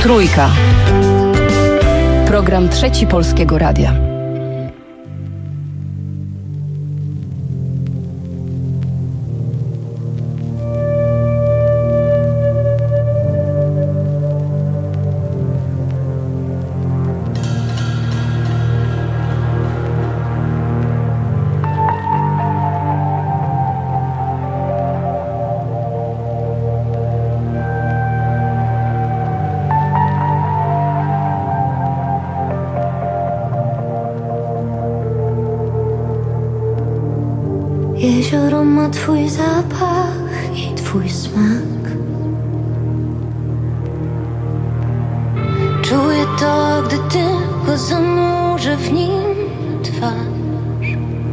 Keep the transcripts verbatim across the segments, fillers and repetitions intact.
Trójka. Program Trzeci Polskiego Radia. Jezioro ma twój zapach i twój smak. Czuję to, gdy tylko zanurzę w nim twarz.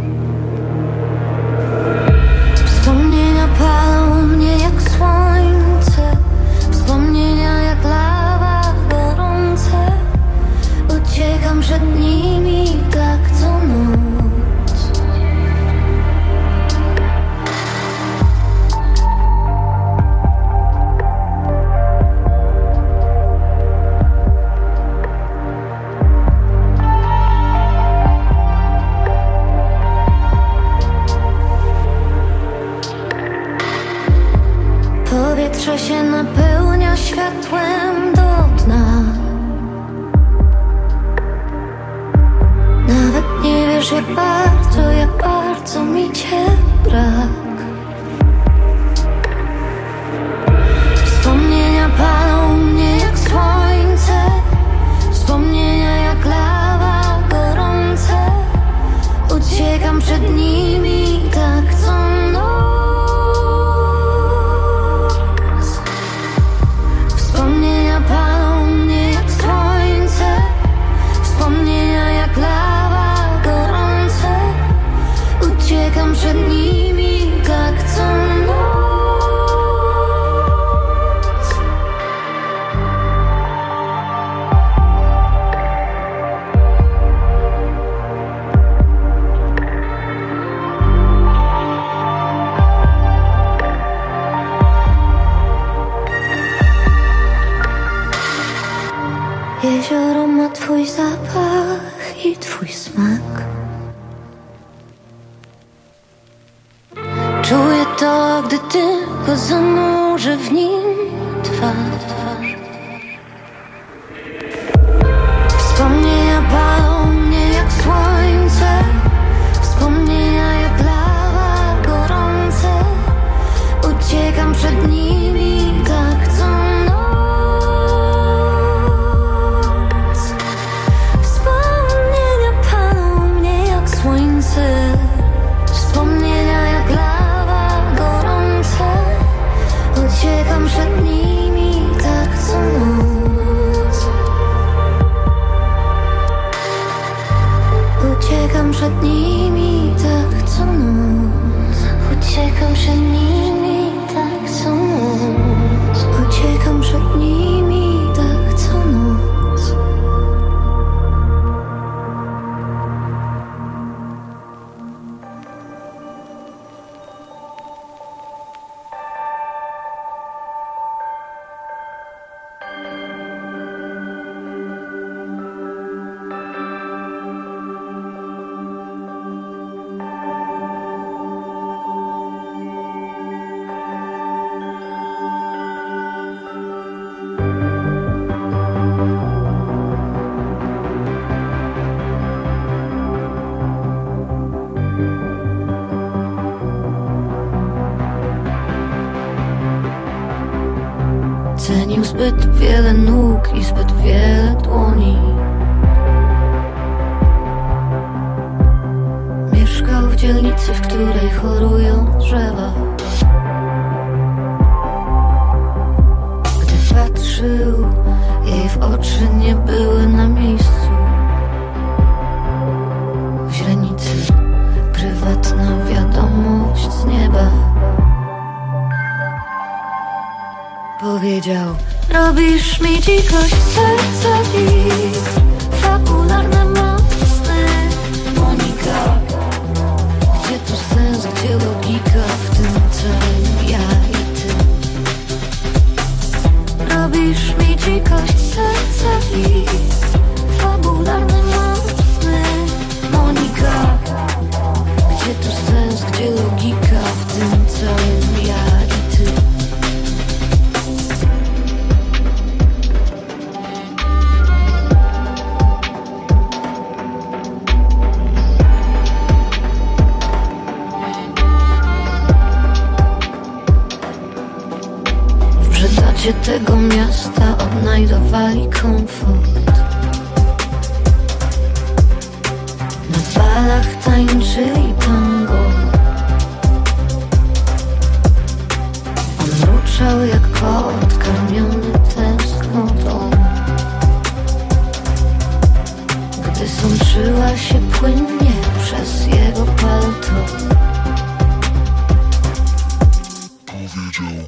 Wspomnienia palą mnie jak słońce, wspomnienia jak lawa gorące. Uciekam przed nimi tak co noc. Powietrze się napełnia światłem do dna. Nawet nie wiesz jak bardzo, jak bardzo mi cię brak. Wspomnienia palą mnie jak słońce, wspomnienia jak lawa gorące. Uciekam przed nimi tak co noc. Palą mnie jak słońce, wspomnienia jak lawa gorące. Uciekam przed nimi tak co noc. Jezioro ma twój zapach i twój smak. Czuję to, gdy tylko zanurzę w nim twarz. Wspomnienia palą mnie jak słońce, wspomnienia jak lawa gorące. Uciekam przed nimi tak co noc. Wspomnienia jak lawa gorące. Uciekam przed nimi tak co noc. Uciekam przed nimi tak co noc. Uciekam przed nimi tak co noc. Uciekam przed nimi tak co noc. Cenił zbyt wiele nóg i zbyt wiele dłoni. Mieszkał w dzielnicy, w której chorują drzewa. Gdy patrzył, jej w oczy nie były na miejscu. W źrenicy prywatna wiadomość z nieba. Powiedział: robisz mi dzikość w serca dziś. Fabularne mocne Monika. Gdzie tu sens, gdzie logika w tym całym ja i ty? Robisz mi dzikość w serca. ludzie tego miasta odnajdowali komfort. Na balach tańczyli tango. On mruczał jak kot karmiony tęsknotą. Gdy sączyła się płynnie przez jego palto, powiedział: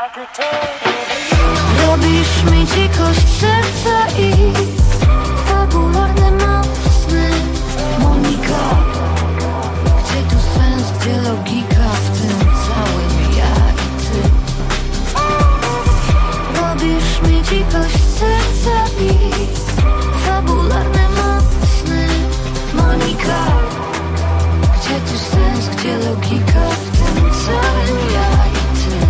robisz mi dzikość serca i fabularne mocny. Monika, gdzie tu sens, gdzie logika w tym całym ja i ty? Robisz mi dzikość serca i fabularne mocny. Monika, gdzie tu sens, gdzie logika w tym całym ja i ty?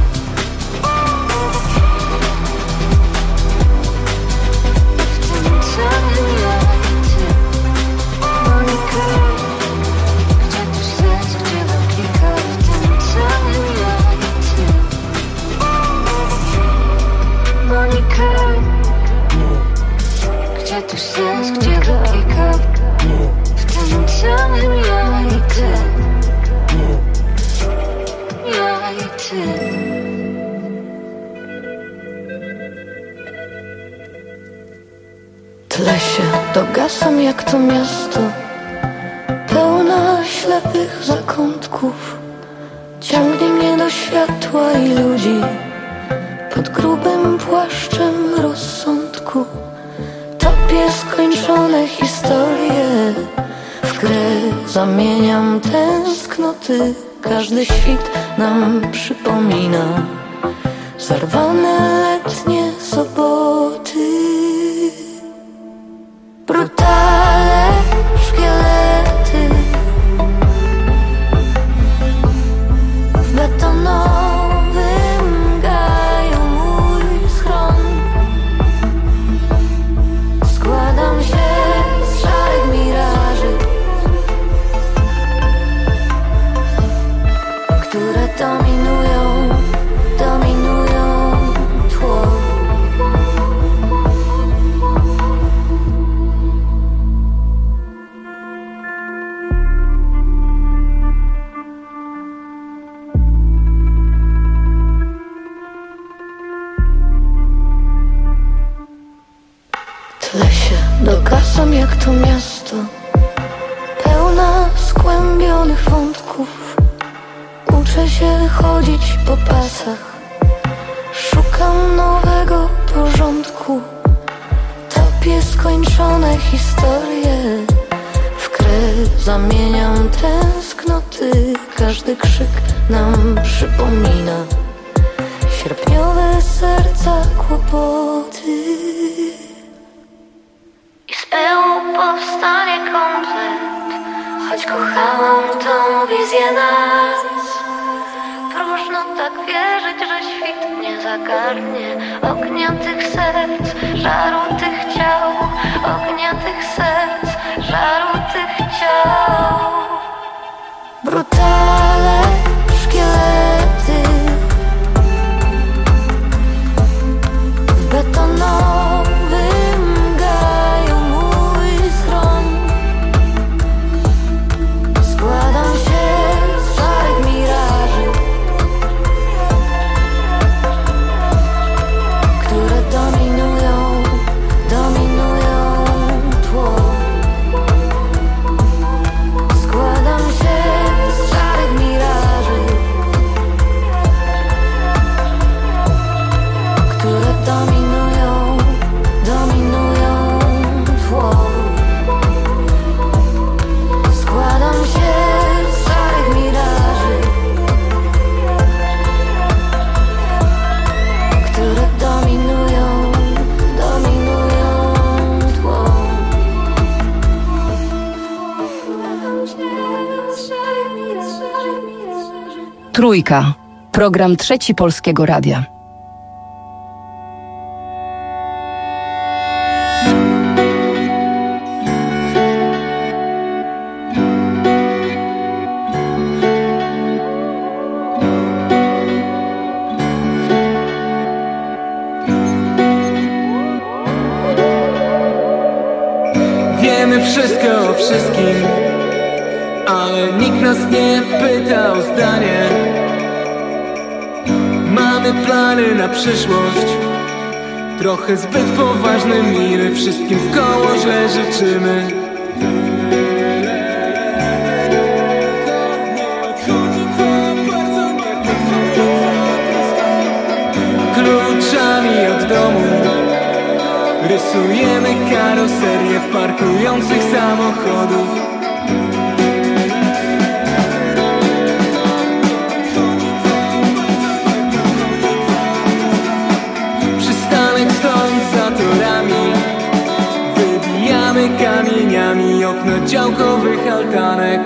W tym całym ja i ty. Monika, gdzie tu sens, gdzie logika w tym całym ja i ty? Monika, gdzie tu sens, gdzie logika w tym całym ja i ty? Ja i ty. Tle się dogasam jak to miasto, pełna ślepych zakątków. Ciągnie mnie do światła i ludzi pod grubym płaszczem rozsądku. Topię skończone historie, w grę zamieniam tęsknoty. Każdy świt nam przypomina zarwane letnie soboty. Brutale, szkielety w betonowym gaju mój schron. Składam się z szarych miraży, które dominują, dominują tło. Tle się dogasam jak to miasto, pełna skłębionych wątków. Uczę się chodzić po pasach, szukam nowego porządku. Topię skończone historie, w krew zamieniam tęsknoty. Każdy krzyk nam przypomina sierpniowe serca kłopoty. I z pyłu powstanie komplet, choć kochałam tą wizję nas. Próżno tak wierzyć, że świt nie zagarnie ognia tych serc, żaru tych ciał, ognia tych serc, żaru tych ciał. Brutale, szkielety w betonowym gaju mój schron. Składam się z szarych miraży, które dominują, dominują tło. Składam się z szarych miraży, które dominują, dominują tło. Składam się z szarych miraży, które dominują, dominują tło. Trójka. Program Trzeci Polskiego Radia. wszystkim, ale nikt nas nie pyta o zdanie. Mamy plany na przyszłość, trochę zbyt poważne miry, wszystkim wkoło źle życzymy. Kluczami od domu rysujemy karoserię parkujących samochodów. Przystanek stąd za torami, wybijamy kamieniami okna działkowych altanek.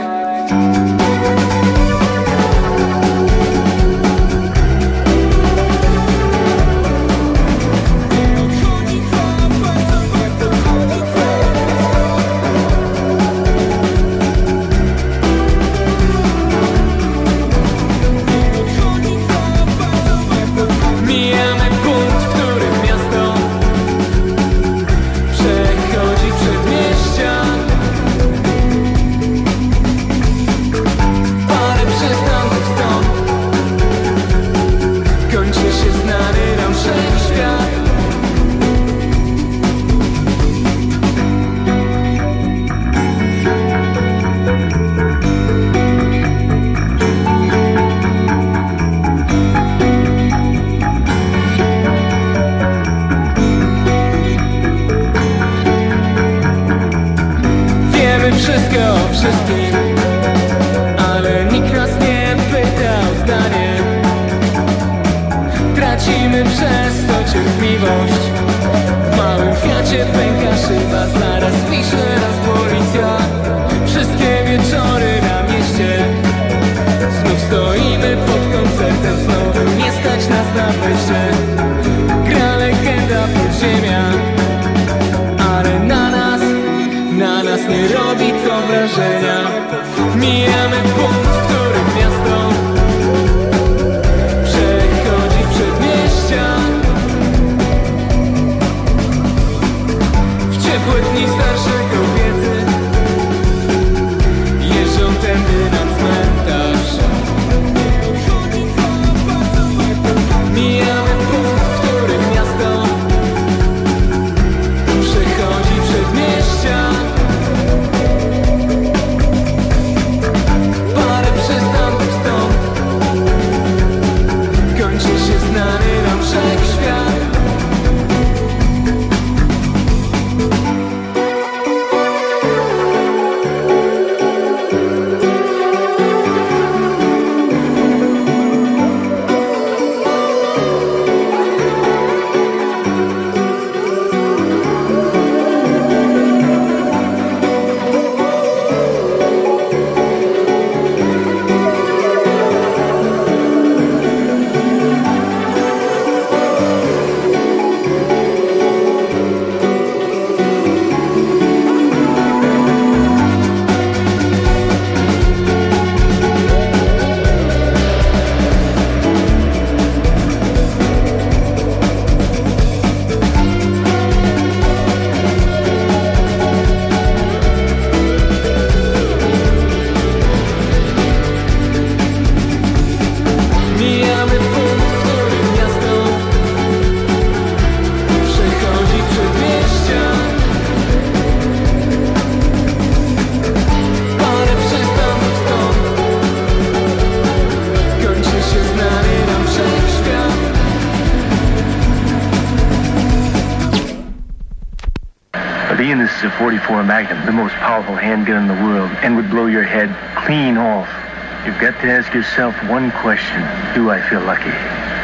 forty-four Magnum, the most powerful handgun in the world, and would blow your head clean off. You've got to ask yourself one question. Do I feel lucky?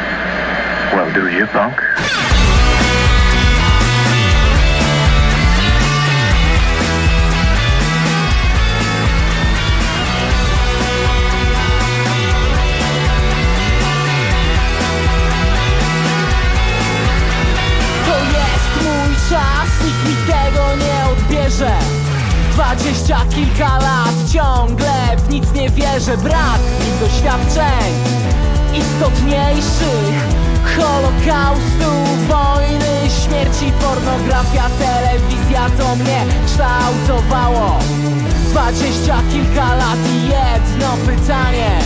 Well, do you, punk? To jest mój czas, nikt mi tego nie odbierze. Dwadzieścia kilka lat, ciągle w nic nie wierzę. Brak mi doświadczeń istotniejszych: Holokaustu, wojny, śmierci, pornografia, telewizja. To mnie kształtowało. Dwadzieścia kilka lat i jedno pytanie.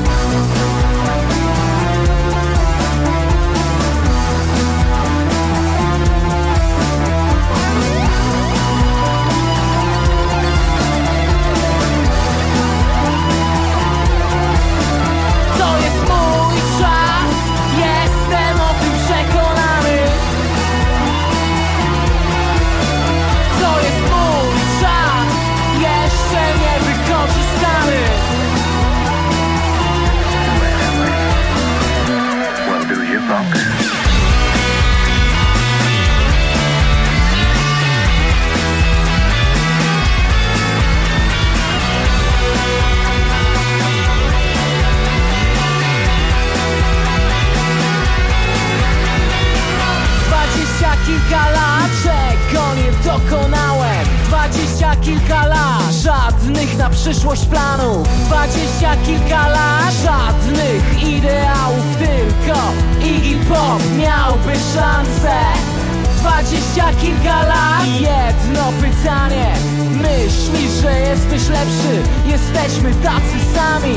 To jest mój czas, jestem o tym przekonany. To jest mój czas, jeszcze nie wykorzystany. Well, do you, punk? Dwadzieścia kilka lat, czego nie dokonałem. Dwadzieścia kilka lat, żadnych na przyszłość planów. Dwadzieścia kilka lat, żadnych ideałów. Tylko Iggy Pop miałby szansę. Dwadzieścia kilka lat i jedno pytanie. Myślisz, że jesteś lepszy? Jesteśmy tacy sami.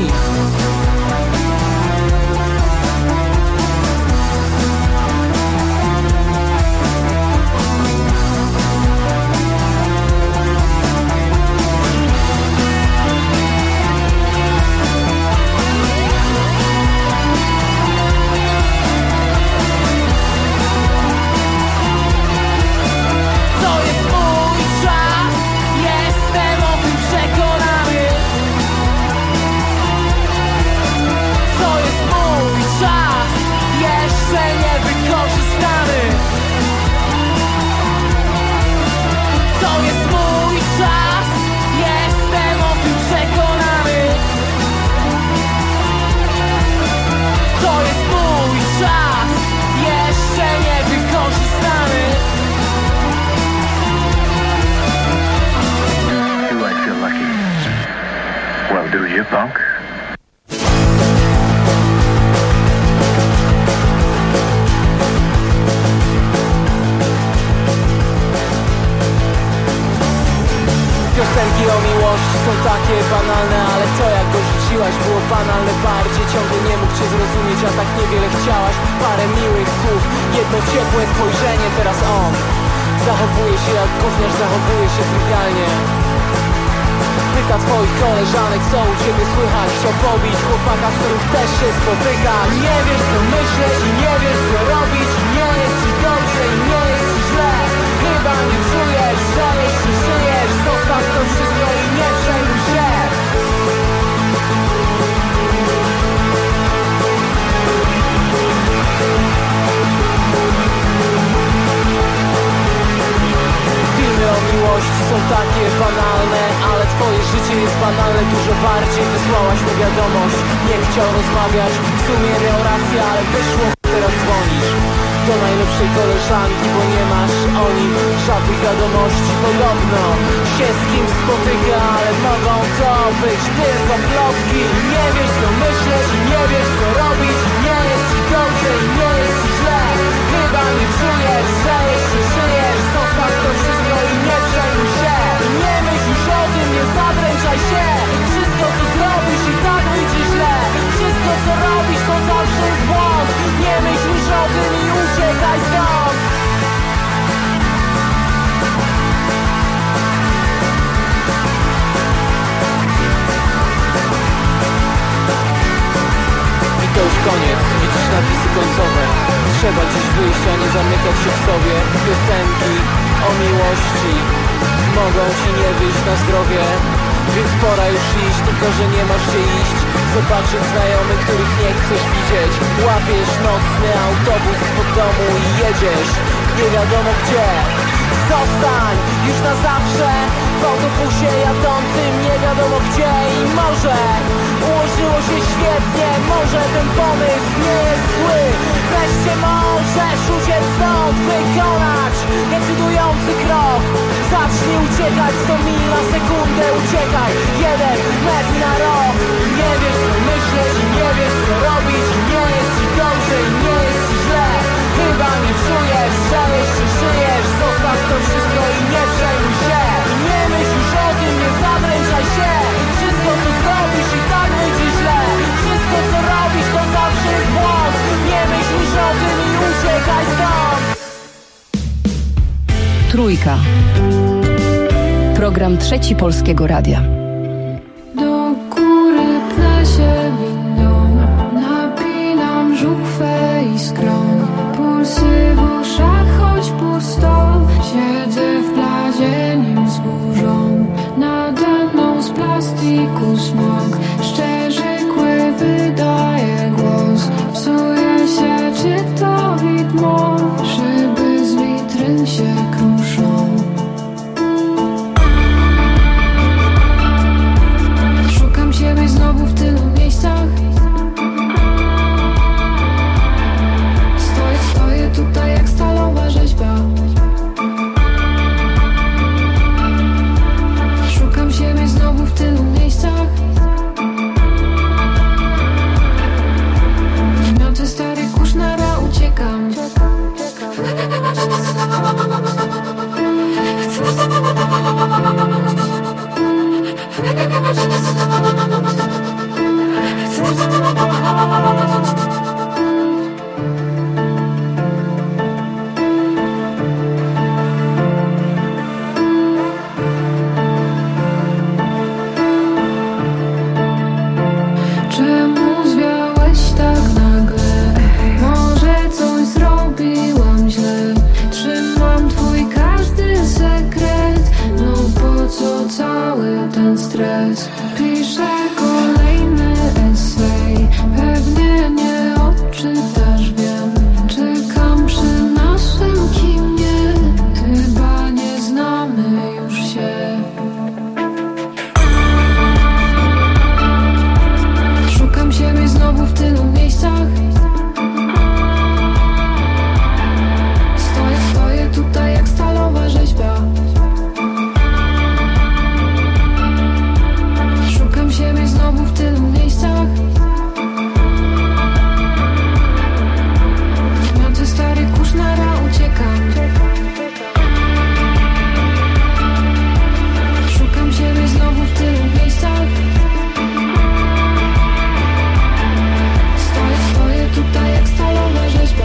To jest mój czas, jestem o tym przekonany. To jest mój czas, jeszcze nie wykorzystany. To jest mój czas, jestem o tym przekonany. To jest mój czas, jeszcze nie wykorzystany. Do I feel lucky? Well, do you, punk? Piosenki o miłości są takie banalne, ale to jak go rzuciłaś było banalne bardziej. Ciągle nie mógł cię zrozumieć, a tak niewiele chciałaś. Parę miłych słów, jedno ciepłe spojrzenie. Teraz on zachowuje się jak gówniarz, zachowuje się trywialnie. Pyta twoich koleżanek, co u ciebie słychać. Chciał pobić chłopaka, z którym chcesz się spotykać. Nie wiesz co myśleć i nie wiesz co robić. Nie jest ci dobrze i nie jest ci źle. Chyba nie czujesz, że jeśli żyjesz, zostaw to wszystko i nie przejmuj się. Filmy o miłości są takie banalne, ale twoje życie jest banalne dużo bardziej. Wysłałaś mu wiadomość, nie chciał rozmawiać. W sumie miał rację, ale wyszło, teraz dzwonisz do najlepszej koleżanki, bo nie masz o nim żadnych wiadomości. Podobno się z kim spotyka, ale mogą to być tylko plotki. Nie wiesz co myśleć i nie wiesz co robić. Nie jest ci dobrze i nie jest ci źle. Chyba nie czujesz, że jeśli żyjesz, zostaw to wszystko i nie przejmuj się. Nie myśl już o tym, nie zadręczaj się. Wszystko co zrobisz i tak wyjdzie źle. Wszystko co robisz to zawsze jest błąd. Nie myśl już o tym i uciekaj stąd. I to już koniec, widzisz napisy końcowe. Trzeba dziś wyjść, a nie zamykać się w sobie. Piosenki o miłości mogą ci nie wyjść na zdrowie. Więc pora już iść, tylko że nie masz gdzie iść. Zobaczyć znajomych, których nie chcesz widzieć. Łapiesz nocny autobus pod domu i jedziesz nie wiadomo gdzie. Zostań już na zawsze w autobusie jadącym nie wiadomo gdzie. I może ułożyło się świetnie, może ten pomysł nie jest zły. Wreszcie możesz uciec stąd, wykonać decydujący krok. Zacznij uciekać, sto mil na sekundę uciekaj. Jeden metr na rok. Nie wiesz co myśleć i nie wiesz co robić. Nie jest ci dobrze i nie jest ci źle. Chyba nie czujesz, że jeśli żyjesz, zostaw to wszystko i nie przejmuj się. Nie myśl już o tym, nie zadręczaj Trójka. Program Trzeci Polskiego Radia. Do góry pnę się windą, napinam żuchwę i skroń. Pulsy w uszach, choć pusto, siedzę w blazie nim zburzą. Nade mną z plastiku smog, szczerzy kły wydaje głos. Psuje się, czy to widmo, szyby z witryn się kruszą. Szukam siebie znowu w tylu miejscach. Stoję, stoję tutaj jak stalowa rzeźba. Szukam siebie znowu w tylu miejscach. Mioty stary kurz, nara uciekam. Czemu zwiałeś tak nagle? Może coś zrobiłam źle? Trzymam twój każdy sekret. No po co cały ten stres? Piszę kolejny esej, pewnie nie odczytasz, wiem. Czekam przy naszym kimie, chyba nie znamy już się. Szukam siebie znowu w tylu miejscach. Stoję, stoję tutaj jak stalowa rzeźba. Szukam siebie znowu w tylu miejscach. Mioty stary kurz, nara uciekam. Szukam siebie znowu w tylu miejscach. Stoję, stoję tutaj jak stalowa rzeźba.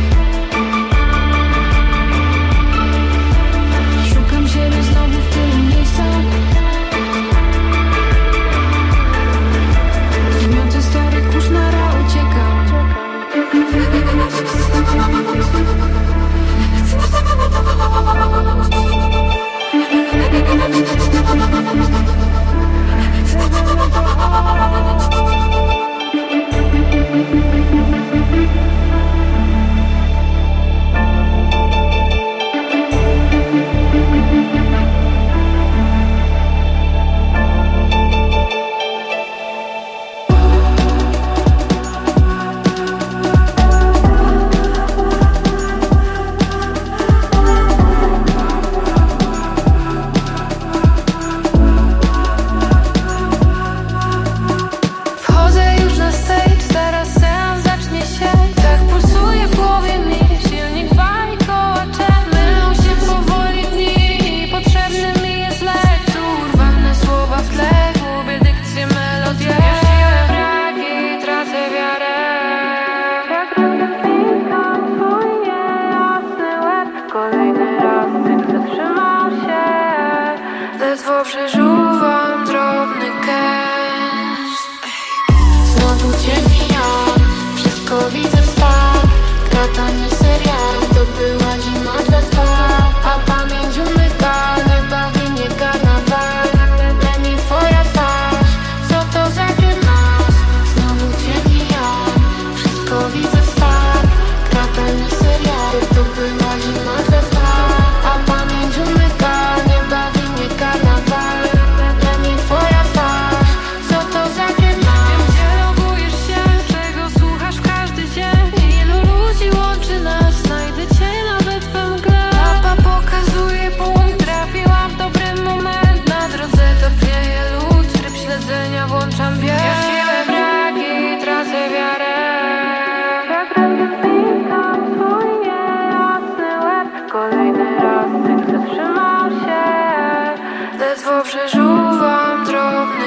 Szukam siebie znowu w tylu miejscach. Mioty stary kurz, nara uciekam. Wchodzę już na stage, zaraz seans zacznie się. Tak pulsuje w głowie mi, silnik wali kołaczem. Mylą się powoli dni, potrzebny mi jest lek. Tu urwane słowa w tle, gubię dykcję, melodię. Ja siłę braki, tracę wiarę. Jak rozpinam swój niejasny łeb. Kolejny raz cykl zatrzymał się. Ledwo przeżuwam drobny gest. Znowu cię mijam, wszystko widzę w snach. Krata nie serial, to była zima dwa dwa. A pamięć umyka, nie bawi mnie karnawal. Dla mnie twoja twarz, co to za nas? Znowu cię mijam, wszystko widzę w snach. Krata nie serial, to była zima dwa dwa. A pamięć umyka, nie bawi mnie karnawal. Dla mnie twoja twarz, co to za nas? Wiem, gdzie logujesz się, czego słuchasz w każdy dzień. Ilu ludzi łączy nas, znajdę cię nawet we mgle. Mapa pokazuje punkt, trafiłam w dobry moment. Na drodze topnieje lód, tryb śledzenia włączam bieg. Ja siłę braki, tracę wiarę. Jak rozpinam swój niejasny łeb. Kolejny raz cykl zatrzymał się. Ledwo przeżuwam drobny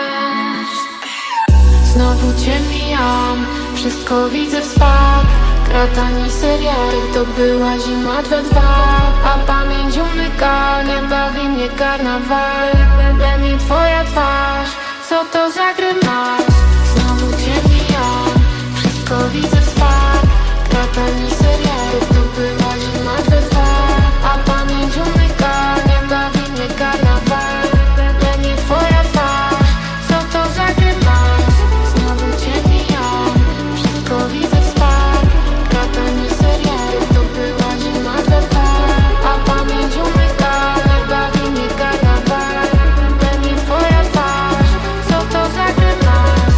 gest. Znowu cię mijam, wszystko widzę w snach. Tani serial, to była zima dwa dwa, a pamięć umyka, nie bawi mnie karnawal. We mnie twoja twarz, co to za grymas? Znowu cię mijam, wszystko widzę w spak. Tani serial, to była zima dwa dwa, a pamięć umyka, nie bawi mnie karnawal. We mnie twoja twarz, co to za grymas? Znowu cię mijam, wszystko widzę w spak. Tani serial, to była zima dwa dwa, a pamięć umyka, nie bawi mnie karnawal. We mnie twoja twarz, co to za grymas?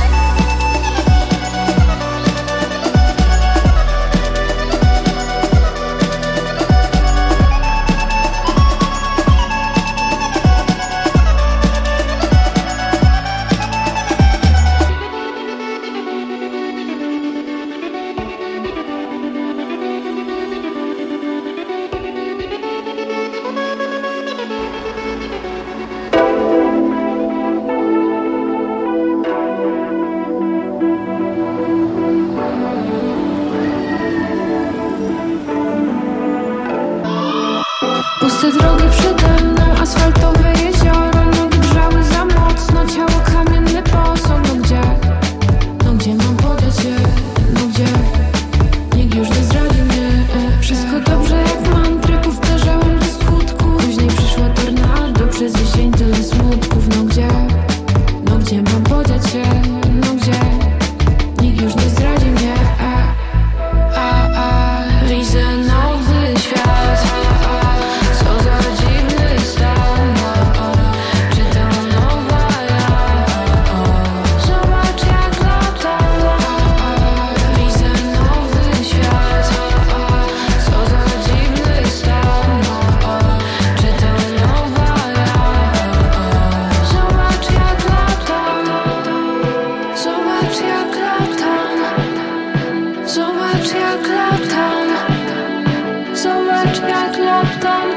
Puste drogi przede mną, asfaltowe jezioro. Nogi grzały za mocno, ciało kamienne posąg. No gdzie, no gdzie mam podać je? No gdzie, nikt już nie zdradzi mnie. Wszystko dobrze jak mantrę, powtarzałam do skutku. Później przyszła tornado, przez jesień tyle smutków. No gdzie, no gdzie mam podać je? No gdzie, nikt już nie zdradzi mnie. A, a, widzę nowy świat. Co za dziwny stan, czy to nowa ja? Zobacz jak lata, widzę nowy świat. Co za dziwny stan, czy to nowa ja? Zobacz jak lata, zobacz jak lata, zobacz jak lata, zobacz jak latam.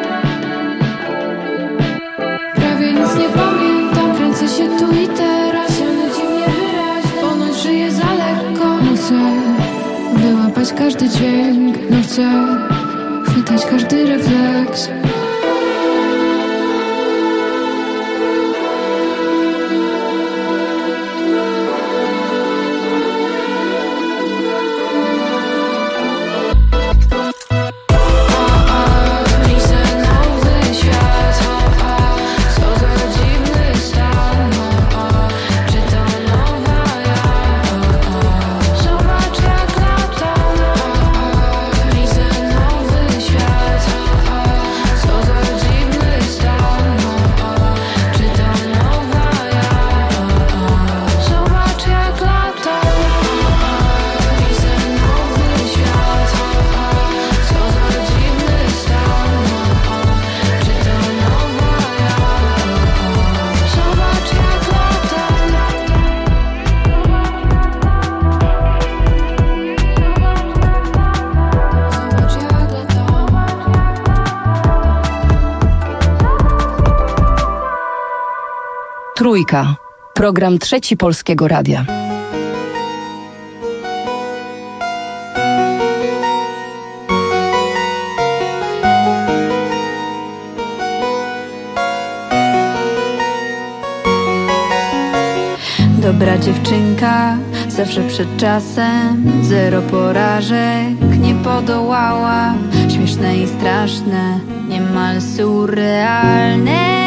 Prawie nic nie pamiętam, kręcę się tu i teraz. Ja nudzi mnie wyraźnie, ponoć żyję za lekko. No chcę wyłapać każdy dźwięk, no chcę chwytać każdy refleks. Trójka. Program Trzeci Polskiego Radia. Dobra dziewczynka, zawsze przed czasem. Zero porażek, nie podołała. Śmieszne i straszne, niemal surrealne.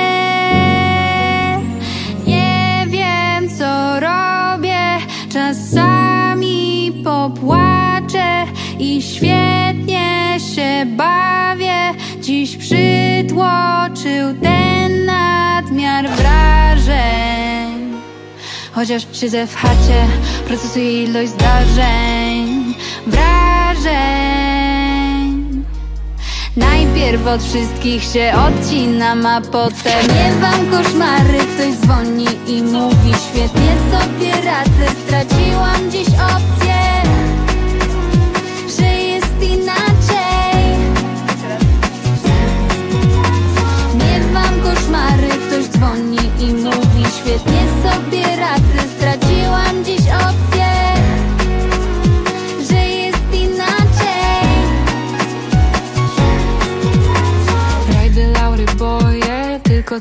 Czasami popłaczę i świetnie się bawię. Dziś przytłoczył ten nadmiar wrażeń. Chociaż siedzę w chacie, procesuję ilość zdarzeń, wrażeń. Najpierw od wszystkich się odcinam, a potem miewam koszmary. Ktoś dzwoni i mówi: świetnie sobie radzę. Straciłam dziś opcję, że jest inaczej. Miewam koszmary. Ktoś dzwoni i mówi: świetnie sobie radzę. Straciłam dziś opcję, że jest inaczej.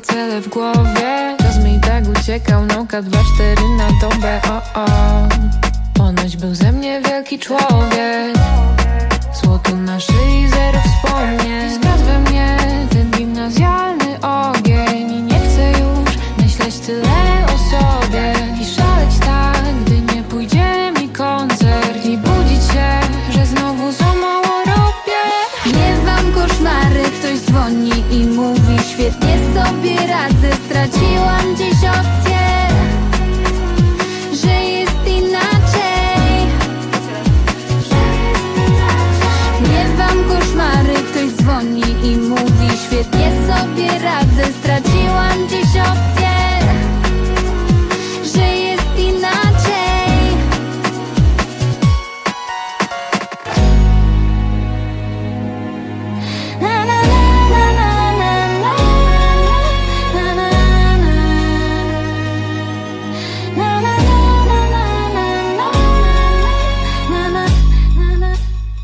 cele w głowie. Czas mi tak uciekał, nauka dwa cztery na dobę. O, o. Ponoć był ze mnie wielki człowiek. Złoto na szyi, zero wspomnień. Zgasł we mnie ten gimnazjalny ogień. I nie chcę już myśleć tyle o sobie i szaleć tak, gdy nie pójdzie mi koncert. I budzić się, że znowu za mało robię. Miewam koszmary, ktoś dzwoni i mówi: świetnie sobie radzę, straciłam gdzieś opcję, że jest inaczej. Miewam koszmary, ktoś dzwoni i mówi: świetnie sobie radzę, straciłam gdzieś opcję, że jest inaczej. Na, na, na, na, na, na, na, na, na, na, na, na, na, na, na, na.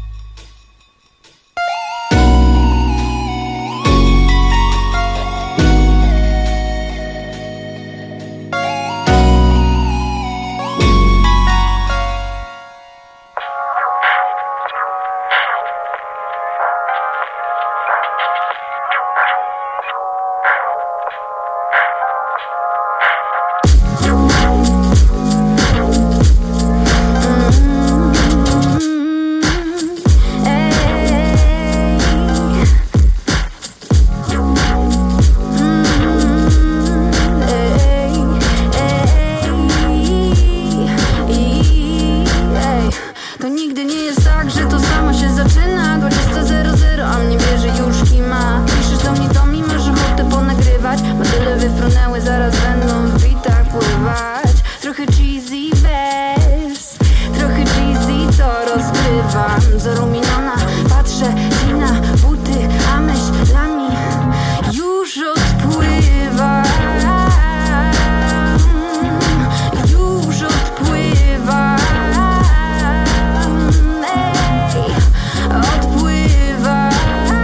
To nigdy nie jest tak, że to samo się zaczyna. Dwadzieścia zero zero, a mnie bierze już kima. Piszesz do mnie, to mi masz ochotę ponagrywać. Modele wyfrunęły, zaraz będą w bitach pływać. Trochę cheesy wers, trochę cheesy to rozgrywam. Zarumieniona, patrzę ci na buty, a myślami już odpływam. Już odpływam. Ej, odpływam.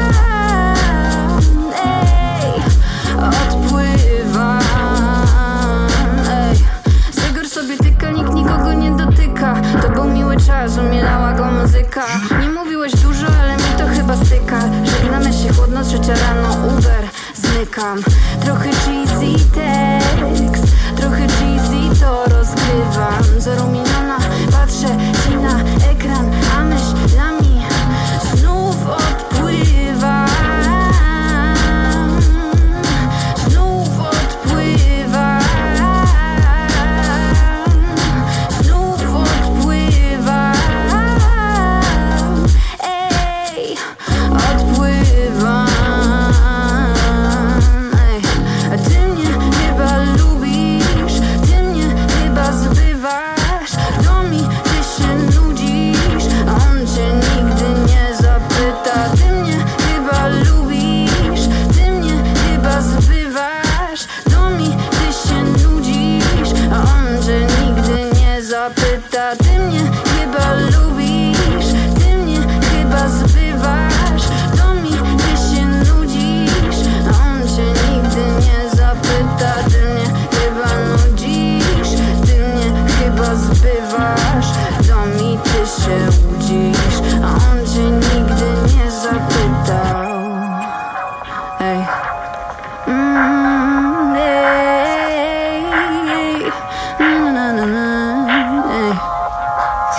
Ej, odpływam. Ej, zegar sobie tyka, nikt nikogo nie dotyka. To był miły czas, umielała go muzyka. Nie mówiłeś dużo, ale mi to chyba styka. Żegnamy się chłodno, trzecia rano, Uber, zmykam. Trochę cheesy tekst, trochę cheesy to rozgrywam. Zarumieniona, patrzę ci na ekran, a myślami znów odpływam. Znów odpływam. Znów odpływam. Ej, odpływam. Ej, a ty mnie chyba lubisz, ty mnie chyba zbywasz. Do mi ty się nudzisz, a on cię nigdy nie zapyta. Ty mnie chyba lubisz, ty mnie chyba zbywasz. Do mi ty się nudzisz, a on cię nigdy nie zapyta. Ty mnie chyba lubisz, ty mnie chyba zbywasz. Do mi ty się nudzisz, a on cię nigdy nie zapyta. Ty mnie chyba nudzisz, ty mnie chyba zbywasz. Do mi ty się łudzisz, a on cię nigdy nie zapytał. Ej. Mm, ej, ej. Na, na, na, na, ej.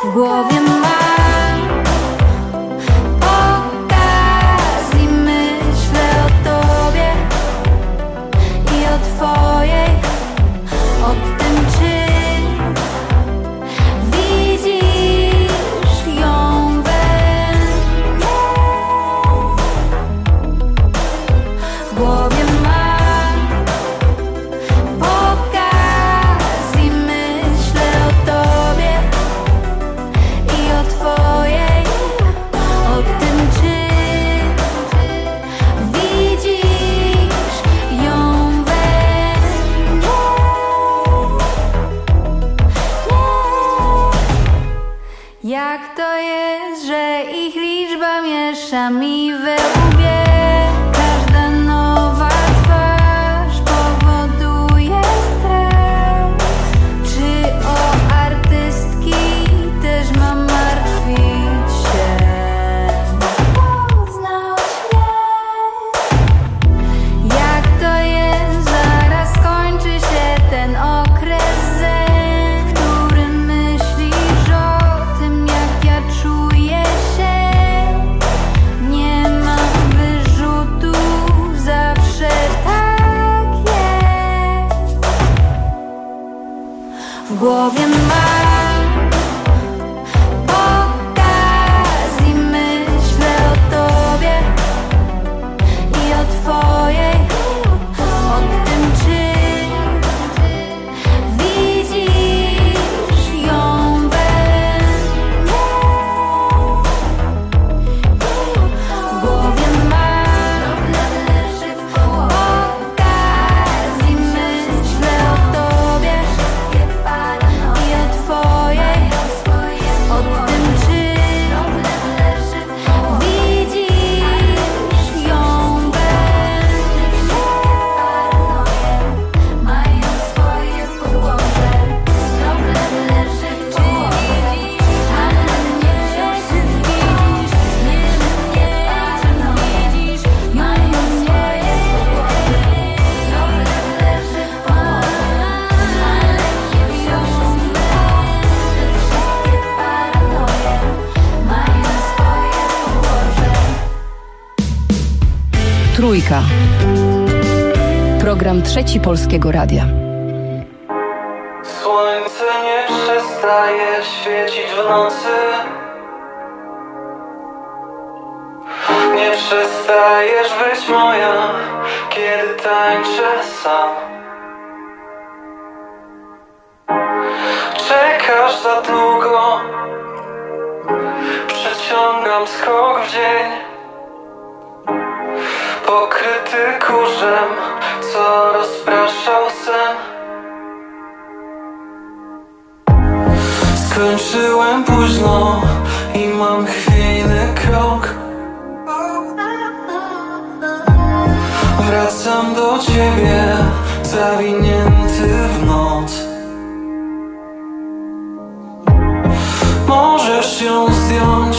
W głowie mam obraz i myślę o tobie i o twojej, o tym, czy widzisz ją we mnie. W głowie mam pokaz i myślę o tobie i o twojej, o tym, czy widzisz ją we mnie. Jak to jest, że ich liczba miesza mi we łbie? Każda nowa twarz powoduje stres. Czy o artystki też mam martwić się? Poznałeś mnie. Jak to jest, zaraz kończy się ten okres zen, w którym myślisz o tym, jak ja czuję się. Nie mam wyrzutów, zawsze tak jest. W głowie mam pokaz i myślę o tobie i o twojej, o tym, czy widzisz ją we mnie. W głowie mam pokaz i myślę o tobie i o twojej, o tym, czy widzisz ją we mnie. Mają swoje podłoże, problem leży w połowie, ale mnie widzisz, nie mnie widzisz. Mają swoje podłoże, problem leży w połowie, ale nie widzisz. Wszystkie paranoje mają swoje podłoże. Trójka. Program Trzeci Polskiego Radia. Słońce nie przestaje świecić w nocy. Nie przestajesz być moja, kiedy tańczę sam. Czekasz za długo, przeciągam skok w dzień, pokryty kurzem, co rozpraszał sen. Skończyłem późno i mam chwiejny krok. Wracam do ciebie, zawinięty w noc. Możesz ją zdjąć,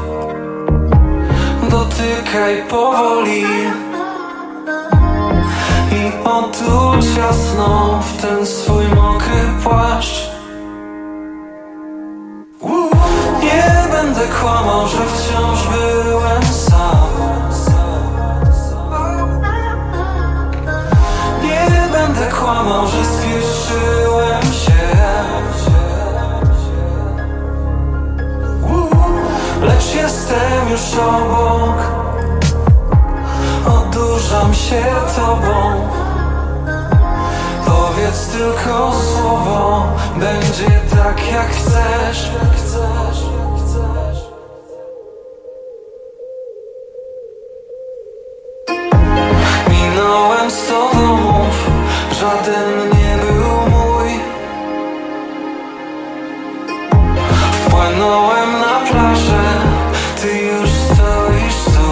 dotykaj powoli i otul ciasno w ten swój mokry płaszcz. Nie będę kłamał, że wciąż byłem sam. Nie będę kłamał, że spieszyłem się. Lecz jestem już obok, odurzam się tobą. Powiedz tylko słowo, będzie tak jak chcesz. Minąłem sto domów, żaden nie był mój. Wpłynąłem na plażę, ty już stoisz tu.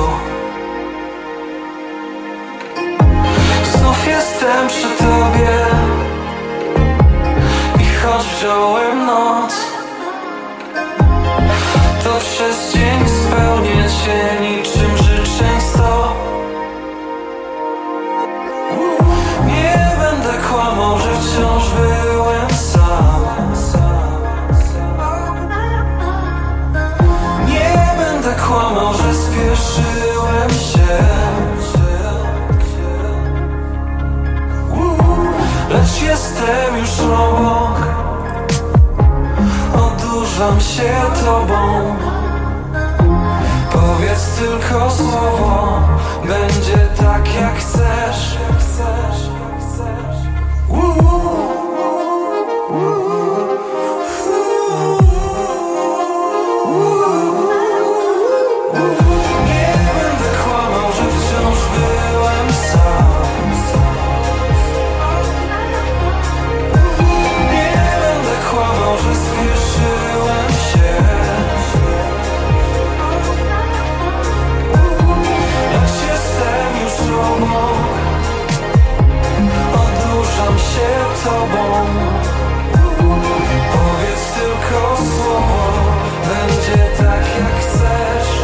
Znów jestem przy tobie i choć wziąłem noc, to przez dzień spełnię cię niczym życzeń sto. Nie będę kłamał, że wciąż byłem sam. spieszyłem się, lecz jestem już obok. Odurzam się tobą. Powiedz tylko słowo, będzie tak jak chcesz. Nie będę kłamał, że wciąż byłem sam. Nie będę kłamał, że spieszyłem się. Lecz jestem już obok. Odurzam się tobą. Powiedz tylko słowo, będzie tak jak chcesz.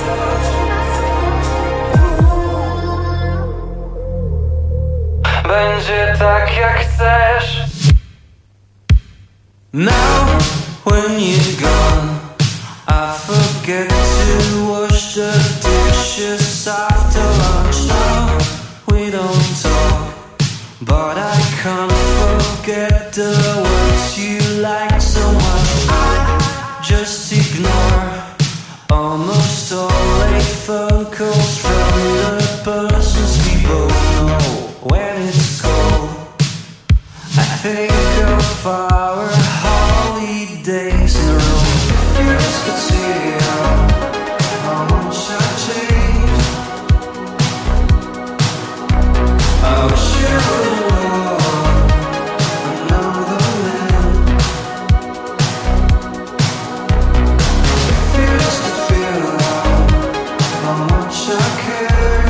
Będzie tak jak chcesz. Now when you're gone, I forget to wash the dishes after lunch. Now we don't talk, but I can't forget the words you like so much. I just ignore almost all late phone calls from the persons we both know. When it's cold, I think of our holidays in a row. If you just could see how, how much I changed, I wish you would love another man. If you just could feel how, how much I care,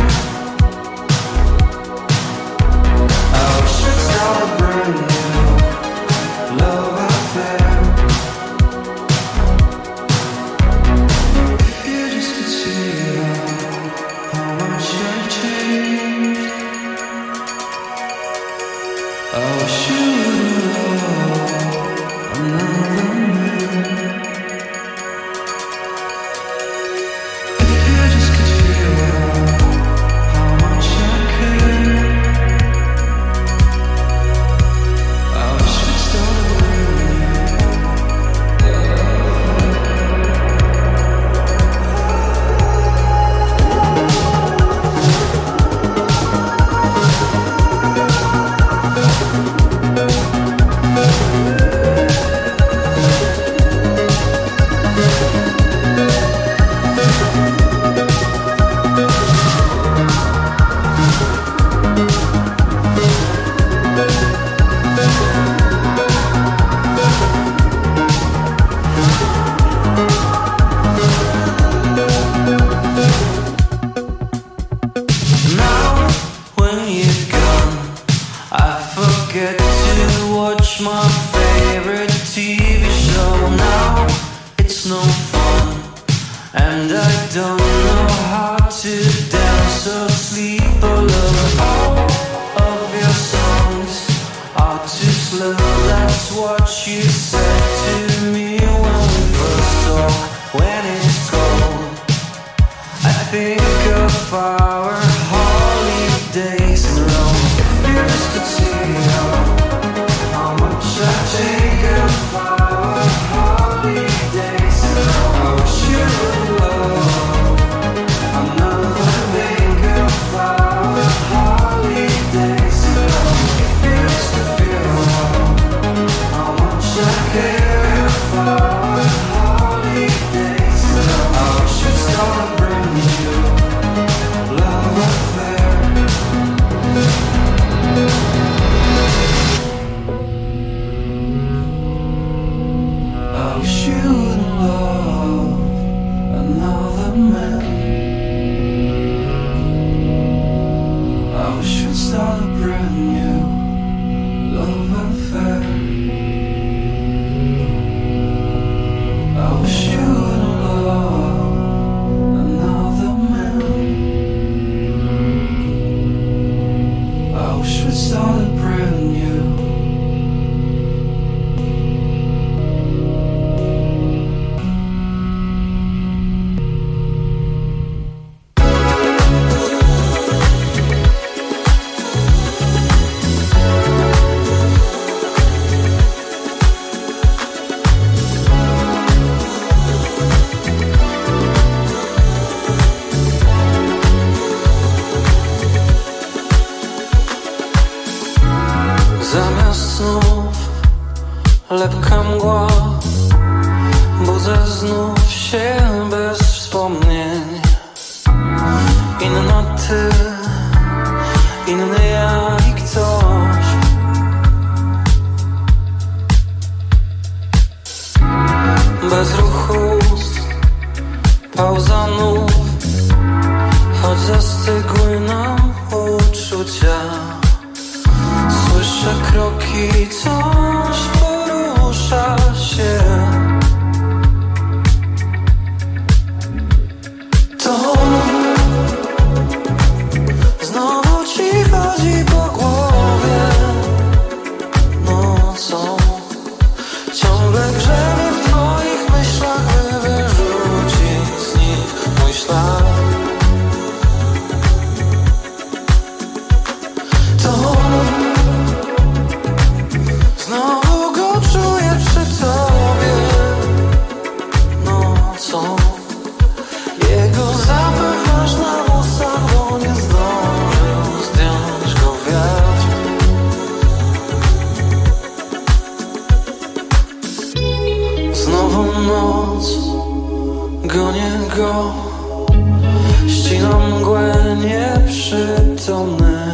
I wish you'd start a brand new love affair. If you just could see how, how much I changed, I wish you would love another man. If you just could feel how much I care, I wish we'd start a brand new Now, when you're gone, I forget to watch my favorite T V show. Now, it's no fun, and I don't know how to dance or sleep alone. All of your songs are too slow, that's what you said to me when we first talked. When it's cold, I think of our holidays in Rome. If you just could see how, how much I think of our holidays in Rome. I wish you would love another think of our holidays in Rome. If you just could feel how, how much I care. Budzę znów się bez wspomnień. Inna ty, inny ja i ktoś. Bez ruchu, pauza nów, choć zastygły nam uczucia. Słyszę kroki, coś porusza się. To znowu ci chodzi po głowie nocą. Ciągle grzebie w twoich myślach, by wyrzucić z nich mój ślad. To znowu go czuję przy tobie nocą. Jego zapach masz na włosach, bo nie zdążył zdjąć go wiatr. Znowu noc, gonię go, ścinam mgłę nieprzytomny.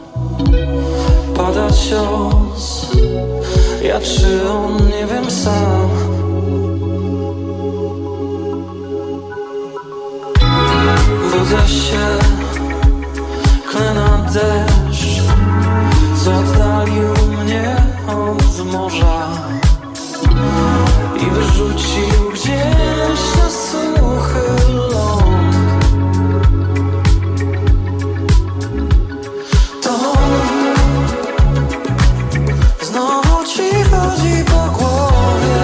Pada cios, ja czy on, nie wiem sam. Budzę się, klę na deszcz, co oddalił mnie od morza i wyrzucił gdzieś na suchy ląd. To znowu ci chodzi po głowie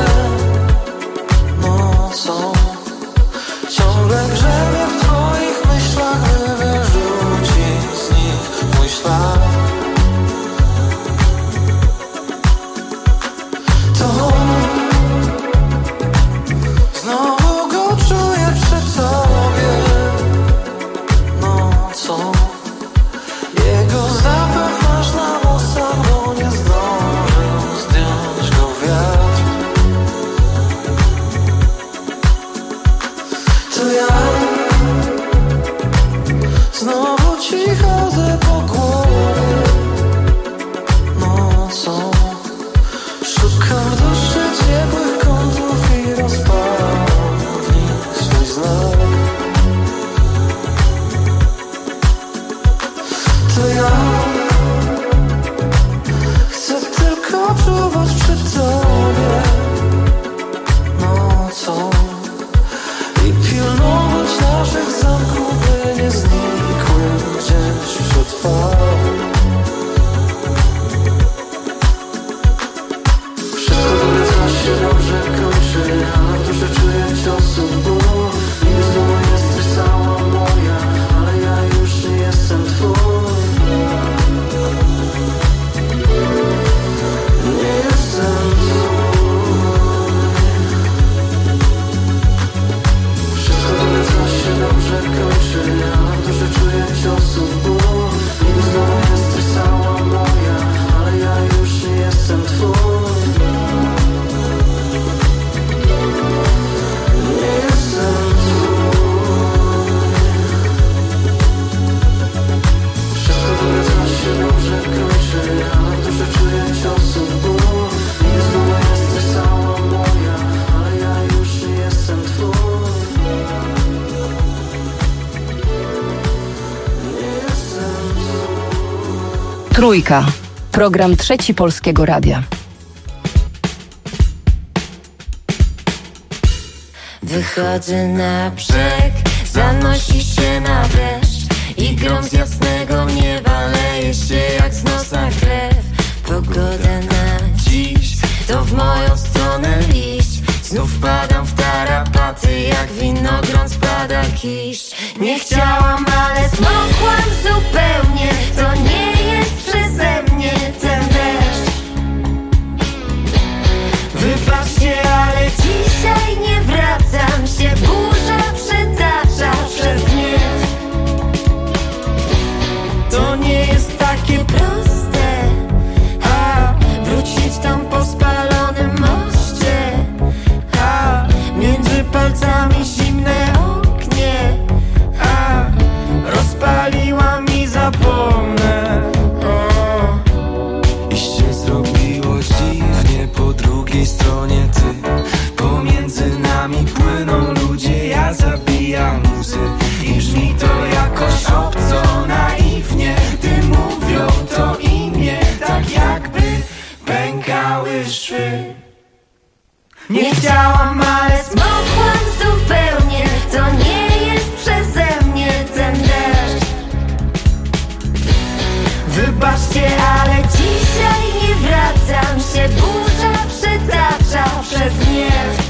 nocą. Ciągle grzebie w twoich myślach, by wyrzucić z nich mój ślad. To znowu go czuję przy tobie nocą. Jego zapach masz na włosach, bo nie zdążył zdjąć go wiatr. To ja znowu ci chodzę po głowie nocą. Szukam w duszy ciepłych kątów i rozpawni swój znak. To ja chcę tylko czuwać przy tobie nocą i pilnować naszych zamków, by nie znikły gdzieś wśród fal. Wszystko dowiedza się dobrze kończy, ale w duszy czuję ciosów ból. Niby znowu jesteś cała moja, ale ja już nie jestem twój. Nie jestem twój. Wszystko dowiedza się dobrze kończy, ale w duszy czuję ciosów ból. Niby znowu jesteś cała moja, ale ja już nie jestem twój. Nie jestem twój. Wszystko dowiedza się dobrze kończy, ale w duszy czuję ciosów ból. Niby znowu jesteś cała moja, ale ja już nie jestem twój. Nie jestem twój. Trójka. Program Trzeci Polskiego Radia. Wychodzę na brzeg, zanosi się na deszcz i grom z jasnego nieba leje się jak z nosa krew. Pogoda na dziś to w moją stronę liść. Znów padam w tarapaty, jak winogron spada kiść. Nie chciałam, ale zmokłam zupełnie. To nie jest przeze mnie ten deszcz. Wybaczcie, ale dzisiaj nie wracam się. Burza przetacza przez gniew. To nie jest takie proste, a wrócić tam po spalonym moście, a między chciałam, ale zmokłam zupełnie. To nie jest przeze mnie ten deszcz. Wybaczcie, ale dzisiaj nie wracam się. Burza przetacza przez gniew.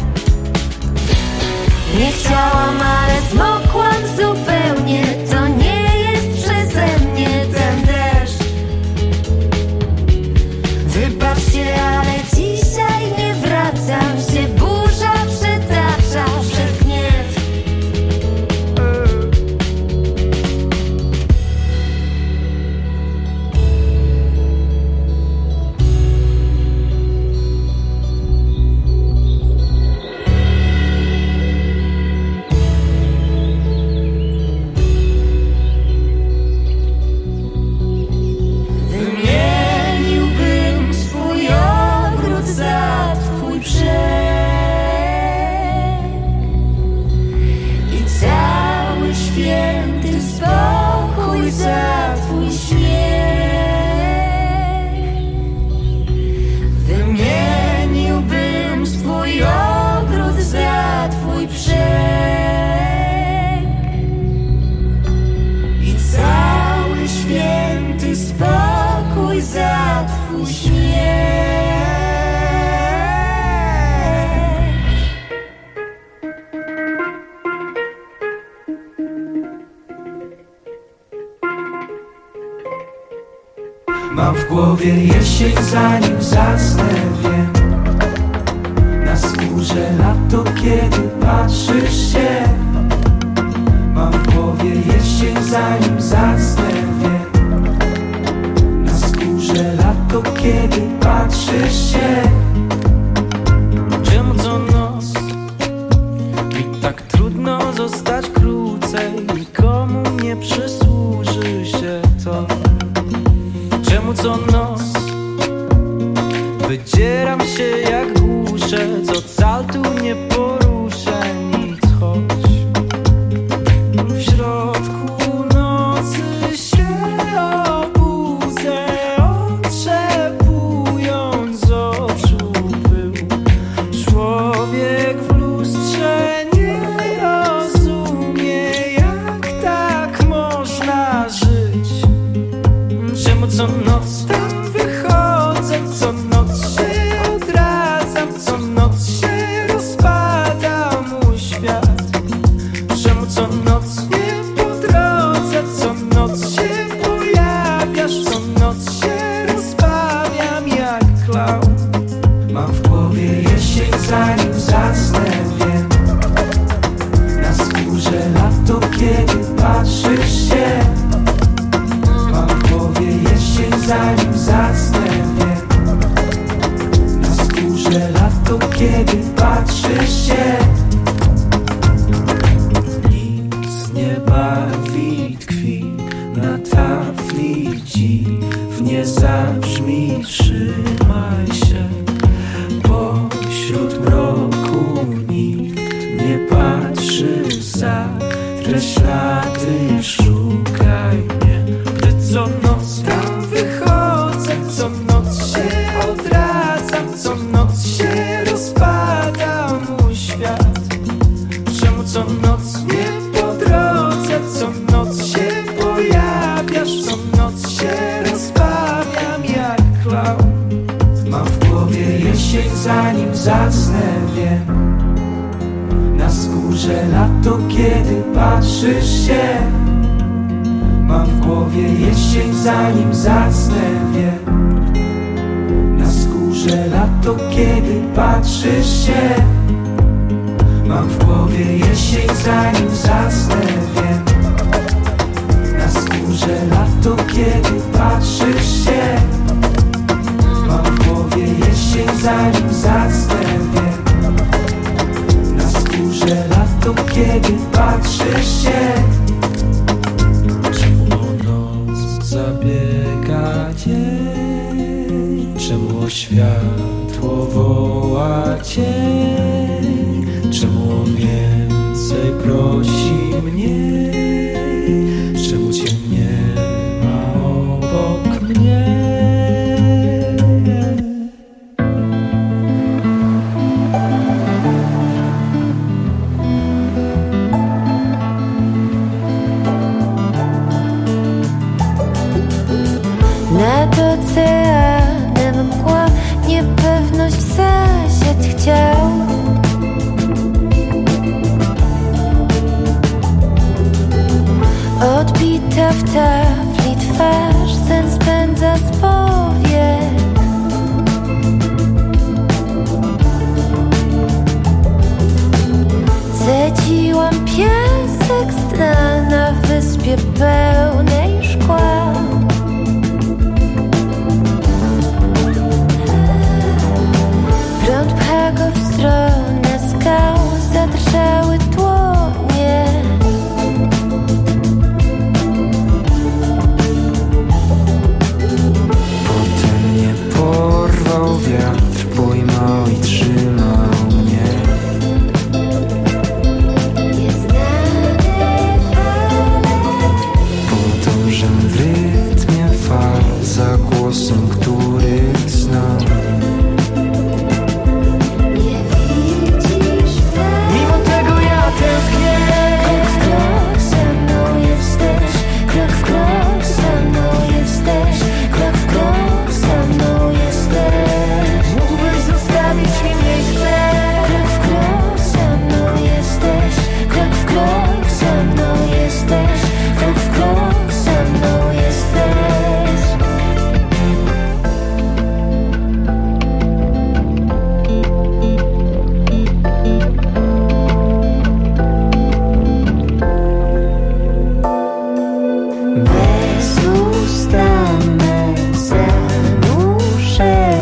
Nie chciałam, ale zmokłam zupełnie. To nie jest przeze mnie ten deszcz. Wybaczcie, ale dzisiaj nie wracam się. Burza przetacza przez gniew. Wymieniłbym swój ogród za twój brzeg i cały święty spokój za twój śmiech. Wymieniłbym swój ogród za twój brzeg i cały święty spokój za twój śmiech. Mam w głowie jesień, zanim zasnę, wiem. Na skórze lato, kiedy patrzysz się. Mam w głowie jesień, zanim zasnę, wiem. Na skórze lato, kiedy patrzysz się. Czemu co noc mi tak trudno zostać krócej? Nikomu nie przysłuży się to. Czemu co noc wydzieram się jak głusze, co saltu nie poruszę nic, choć w środku nocy się obudzę, otrzepując z oczu pył. Człowiek w lustrze nie rozumie, jak tak można żyć. Czemu co noc tam wychodzę, co noc się odradzam, co noc się rozpada mój świat. Czemu co noc nie po drodze, co noc się pojawiasz, co noc się rozbawiam jak klaun. Mam w głowie jesień, zanim zasnę, wiem. Na skórze lato, kiedy patrzysz się. Mam w głowie jesień, zanim zasnę, wiem. Na skórze lato, kiedy patrzysz się. Nic nie bawi, tkwi na tafli dziwnie zabrzmi, trzymaj się. Pośród mroku nikt nie patrzy za te ślady, szukaj mnie. Gdy co noc tam wychodzę, co noc się odradzam, co noc się rozpada mój świat. Czemu co noc nie po drodze, co noc się pojawiasz, co noc się rozbawiam jak klaun. Mam w głowie jesień, zanim zasnę, wiem. Na skórze lato, kiedy patrzysz się. Mam w głowie jesień, zanim zasnę, wiem. Na skórze lato, kiedy patrzysz się. Mam w głowie jesień, zanim zasnę, wiem. Na skórze lato, kiedy patrzysz się. Mam w głowie jesień, zanim zasnę, wiem. Na skórze lato, kiedy patrzysz się. Czemu o noc zabiega dzień? Czemu o światło woła cień? Czemu o więcej prosi mnie? Czemu cię nie ma obok mnie? Kreska w tafli, twarz sen spędza z powiek. Cedziłam piasek z dna na wyspie pełnej szkła. Prąd pcha go w stronę skał.